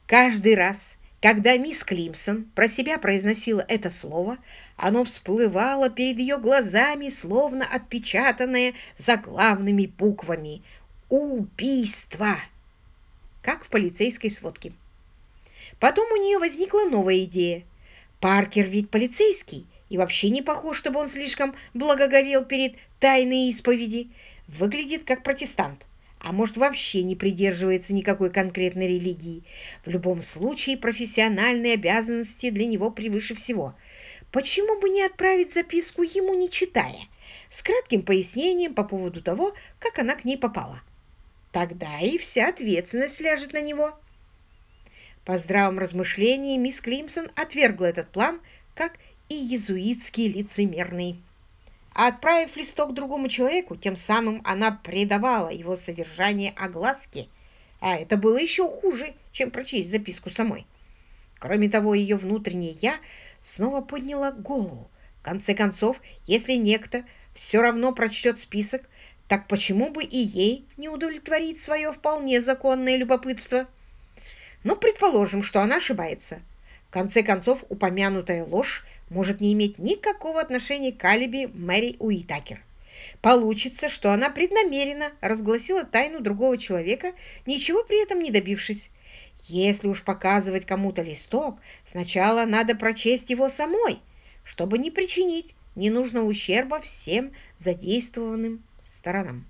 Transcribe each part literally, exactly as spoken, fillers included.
Каждый раз, когда мисс Климсон про себя произносила это слово, оно всплывало перед ее глазами, словно отпечатанное заглавными буквами «Убийство», как в полицейской сводке. Потом у нее возникла новая идея. Паркер ведь полицейский, и вообще не похож, чтобы он слишком благоговел перед тайной исповеди. Выглядит как протестант, а может вообще не придерживается никакой конкретной религии. В любом случае профессиональные обязанности для него превыше всего. Почему бы не отправить записку ему, не читая, с кратким пояснением по поводу того, как она к ней попала? Тогда и вся ответственность ляжет на него. По здравом размышлении мисс Климсон отвергла этот план как и иезуитский лицемерный. А отправив листок другому человеку, тем самым она предавала его содержание огласке, а это было еще хуже, чем прочесть записку самой. Кроме того, ее внутреннее «я» снова подняло голову. В конце концов, если некто все равно прочтет список, так почему бы и ей не удовлетворить свое вполне законное любопытство? Но предположим, что она ошибается. В конце концов, упомянутая ложь может не иметь никакого отношения к алиби Мэри Уитакер. Получится, что она преднамеренно разгласила тайну другого человека, ничего при этом не добившись. Если уж показывать кому-то листок, сначала надо прочесть его самой, чтобы не причинить ненужного ущерба всем задействованным сторонам.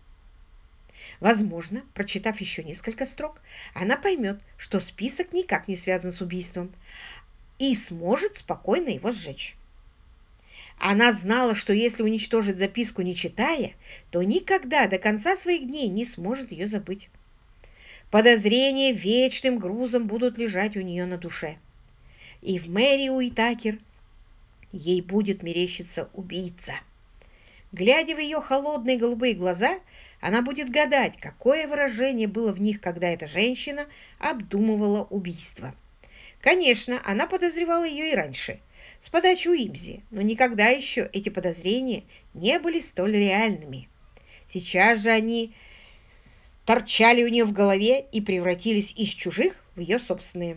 Возможно, прочитав еще несколько строк, она поймет, что список никак не связан с убийством, и сможет спокойно его сжечь. Она знала, что если уничтожит записку, не читая, то никогда до конца своих дней не сможет ее забыть. Подозрения вечным грузом будут лежать у нее на душе. И в Мэри Уитакер ей будет мерещиться убийца. Глядя в ее холодные голубые глаза, она будет гадать, какое выражение было в них, когда эта женщина обдумывала убийство. Конечно, она подозревала ее и раньше, с подачи Уимзи, но никогда еще эти подозрения не были столь реальными. Сейчас же они торчали у нее в голове и превратились из чужих в ее собственные.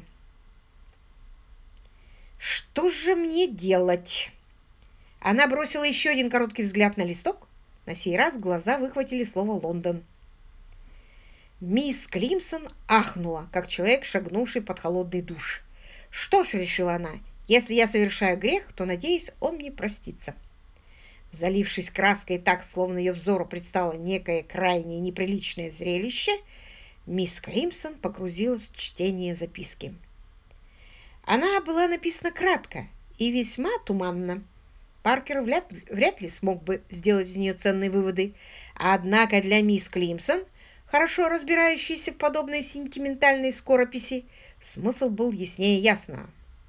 «Что же мне делать?» Она бросила еще один короткий взгляд на листок. На сей раз глаза выхватили слово «Лондон». Мисс Климсон ахнула, как человек, шагнувший под холодный душ. «Что ж», — решила она, — «если я совершаю грех, то, надеюсь, он мне простится». Залившись краской так, словно ее взору предстало некое крайне неприличное зрелище, мисс Климсон погрузилась в чтение записки. Она была написана кратко и весьма туманно. Паркер вряд, вряд ли смог бы сделать из нее ценные выводы, однако для мисс Климсон, хорошо разбирающейся в подобной сентиментальной скорописи, смысл был яснее ясного.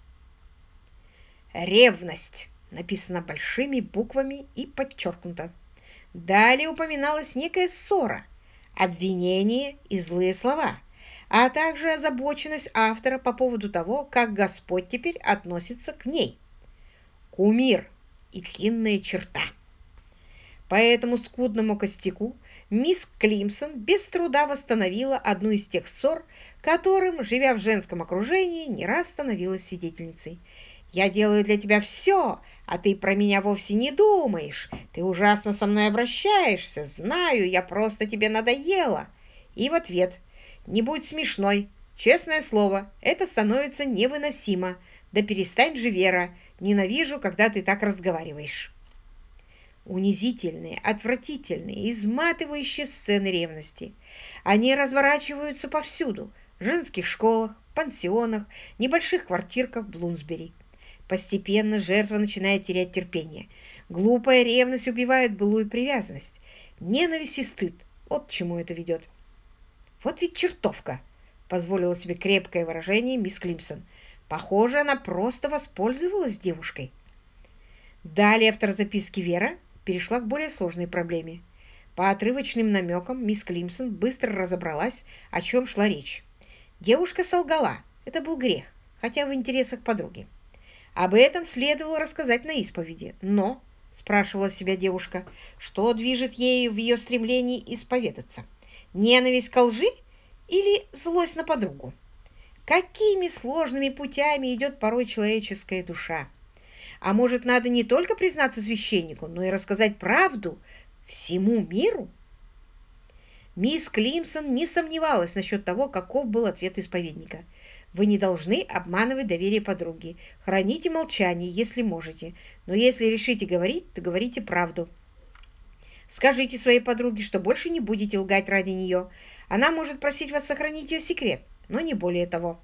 «Ревность» написано большими буквами и подчеркнуто. Далее упоминалась некая ссора, обвинение и злые слова, а также озабоченность автора по поводу того, как Господь теперь относится к ней. Кумир и длинная черта. По этому скудному костяку мисс Климсон без труда восстановила одну из тех ссор, которым, живя в женском окружении, не раз становилась свидетельницей. «Я делаю для тебя все, а ты про меня вовсе не думаешь. Ты ужасно со мной обращаешься. Знаю, я просто тебе надоела». И в ответ: «Не будь смешной. Честное слово, это становится невыносимо. Да перестань же, Вера. Ненавижу, когда ты так разговариваешь». Унизительные, отвратительные, изматывающие сцены ревности. Они разворачиваются повсюду. В женских школах, пансионах, небольших квартирках Блумсбери. Постепенно жертва начинает терять терпение. Глупая ревность убивает былую привязанность. Ненависть и стыд. Вот к чему это ведет. «Вот ведь чертовка!» — позволила себе крепкое выражение мисс Климсон. Похоже, она просто воспользовалась девушкой. Далее автор записки Вера перешла к более сложной проблеме. По отрывочным намекам мисс Климсон быстро разобралась, о чем шла речь. Девушка солгала. Это был грех, хотя в интересах подруги. Об этом следовало рассказать на исповеди. Но, спрашивала себя девушка, что движет ею в ее стремлении исповедаться? Ненависть ко лжи или злость на подругу? Какими сложными путями идет порой человеческая душа. А может, надо не только признаться священнику, но и рассказать правду всему миру? Мисс Климсон не сомневалась насчет того, каков был ответ исповедника. Вы не должны обманывать доверие подруги. Храните молчание, если можете. Но если решите говорить, то говорите правду. Скажите своей подруге, что больше не будете лгать ради нее. Она может просить вас сохранить ее секрет, но не более того.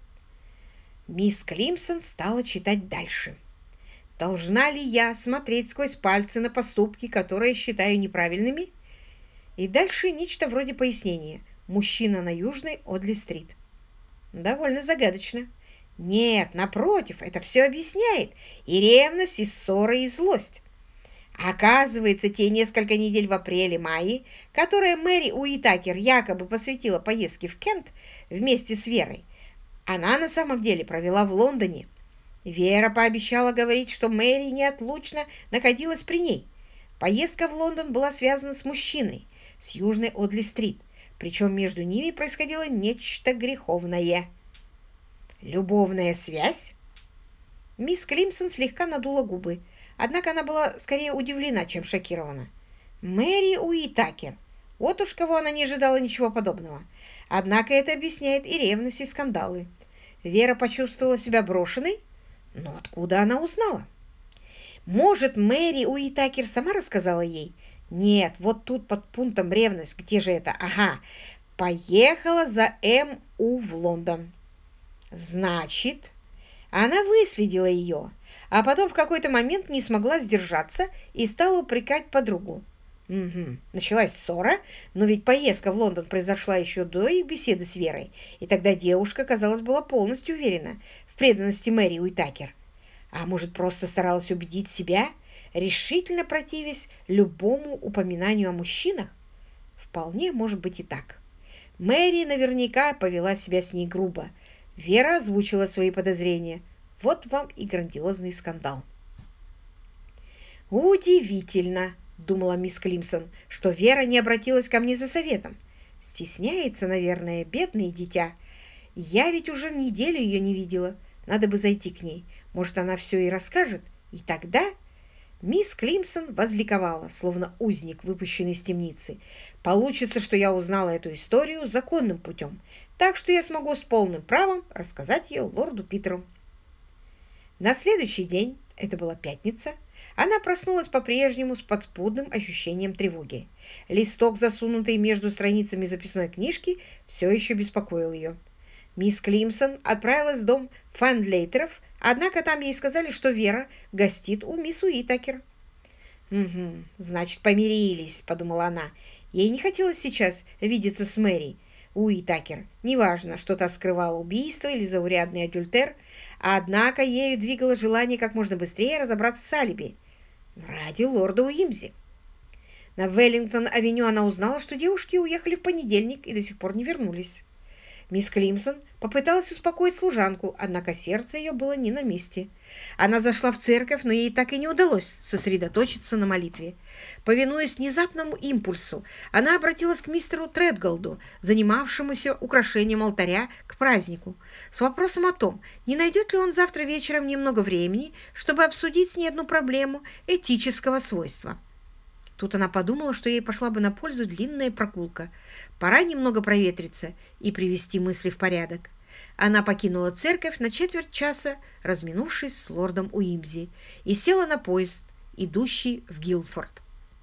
Мисс Климсон стала читать дальше. Должна ли я смотреть сквозь пальцы на поступки, которые считаю неправильными? И дальше нечто вроде пояснения. Мужчина на Южной Одли-стрит. Довольно загадочно. Нет, напротив, это все объясняет. И ревность, и ссоры, и злость. Оказывается, те несколько недель в апреле-мае, которые Мэри Уитакер якобы посвятила поездке в Кент вместе с Верой, она на самом деле провела в Лондоне. Вера пообещала говорить, что Мэри неотлучно находилась при ней. Поездка в Лондон была связана с мужчиной, с Южной Одли-стрит, причем между ними происходило нечто греховное. Любовная связь? Мисс Климсон слегка надула губы, однако она была скорее удивлена, чем шокирована. Мэри Уитакер. Вот уж кого она не ожидала ничего подобного. Однако это объясняет и ревность, и скандалы. Вера почувствовала себя брошенной, но откуда она узнала? Может, Мэри Уитакер сама рассказала ей? Нет, вот тут под пунктом ревность. Где же это? Ага, поехала за М У в Лондон. Значит, она выследила ее, а потом в какой-то момент не смогла сдержаться и стала упрекать подругу. Угу. Началась ссора, но ведь поездка в Лондон произошла еще до их беседы с Верой, и тогда девушка, казалось, была полностью уверена в преданности Мэри Уитакер. А может, просто старалась убедить себя, решительно противясь любому упоминанию о мужчинах? Вполне может быть и так. Мэри наверняка повела себя с ней грубо. Вера озвучила свои подозрения. Вот вам и грандиозный скандал. «Удивительно», — думала мисс Климсон, — «что Вера не обратилась ко мне за советом. Стесняется, наверное, бедное дитя. Я ведь уже неделю ее не видела. Надо бы зайти к ней. Может, она все и расскажет. И тогда...» Мисс Климсон возликовала, словно узник, выпущенный из темницы. «Получится, что я узнала эту историю законным путем, так что я смогу с полным правом рассказать ее лорду Питеру». На следующий день, это была пятница, она проснулась по-прежнему с подспудным ощущением тревоги. Листок, засунутый между страницами записной книжки, все еще беспокоил ее. Мисс Климсон отправилась в дом Фандлейтеров, однако там ей сказали, что Вера гостит у мисс Уитакер. «Угу, значит, помирились», — подумала она. Ей не хотелось сейчас видеться с Мэри Уитакер. Неважно, что та скрывала убийство или заурядный адюльтер, однако ею двигало желание как можно быстрее разобраться с алиби. Ради лорда Уимзи. На Веллингтон-авеню она узнала, что девушки уехали в понедельник и до сих пор не вернулись. Мисс Климсон попыталась успокоить служанку, однако сердце ее было не на месте. Она зашла в церковь, но ей так и не удалось сосредоточиться на молитве. Повинуясь внезапному импульсу, она обратилась к мистеру Тредголду, занимавшемуся украшением алтаря к празднику, с вопросом о том, не найдет ли он завтра вечером немного времени, чтобы обсудить с ней одну проблему этического свойства. Тут она подумала, что ей пошла бы на пользу длинная прогулка. Пора немного проветриться и привести мысли в порядок. Она покинула церковь на четверть часа, разминувшись с лордом Уимзи, и села на поезд, идущий в Гилдфорд.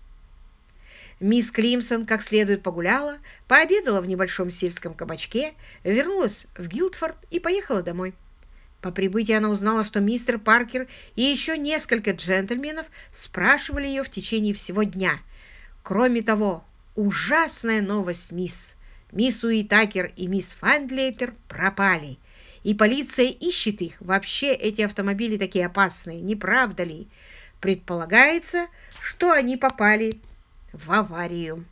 Мисс Климсон как следует погуляла, пообедала в небольшом сельском кабачке, вернулась в Гилдфорд и поехала домой. По прибытии она узнала, что мистер Паркер и еще несколько джентльменов спрашивали ее в течение всего дня. Кроме того, ужасная новость, мисс. Мисс Уитакер и мисс Фандлейтер пропали, и полиция ищет их. Вообще эти автомобили такие опасные, не правда ли? Предполагается, что они попали в аварию.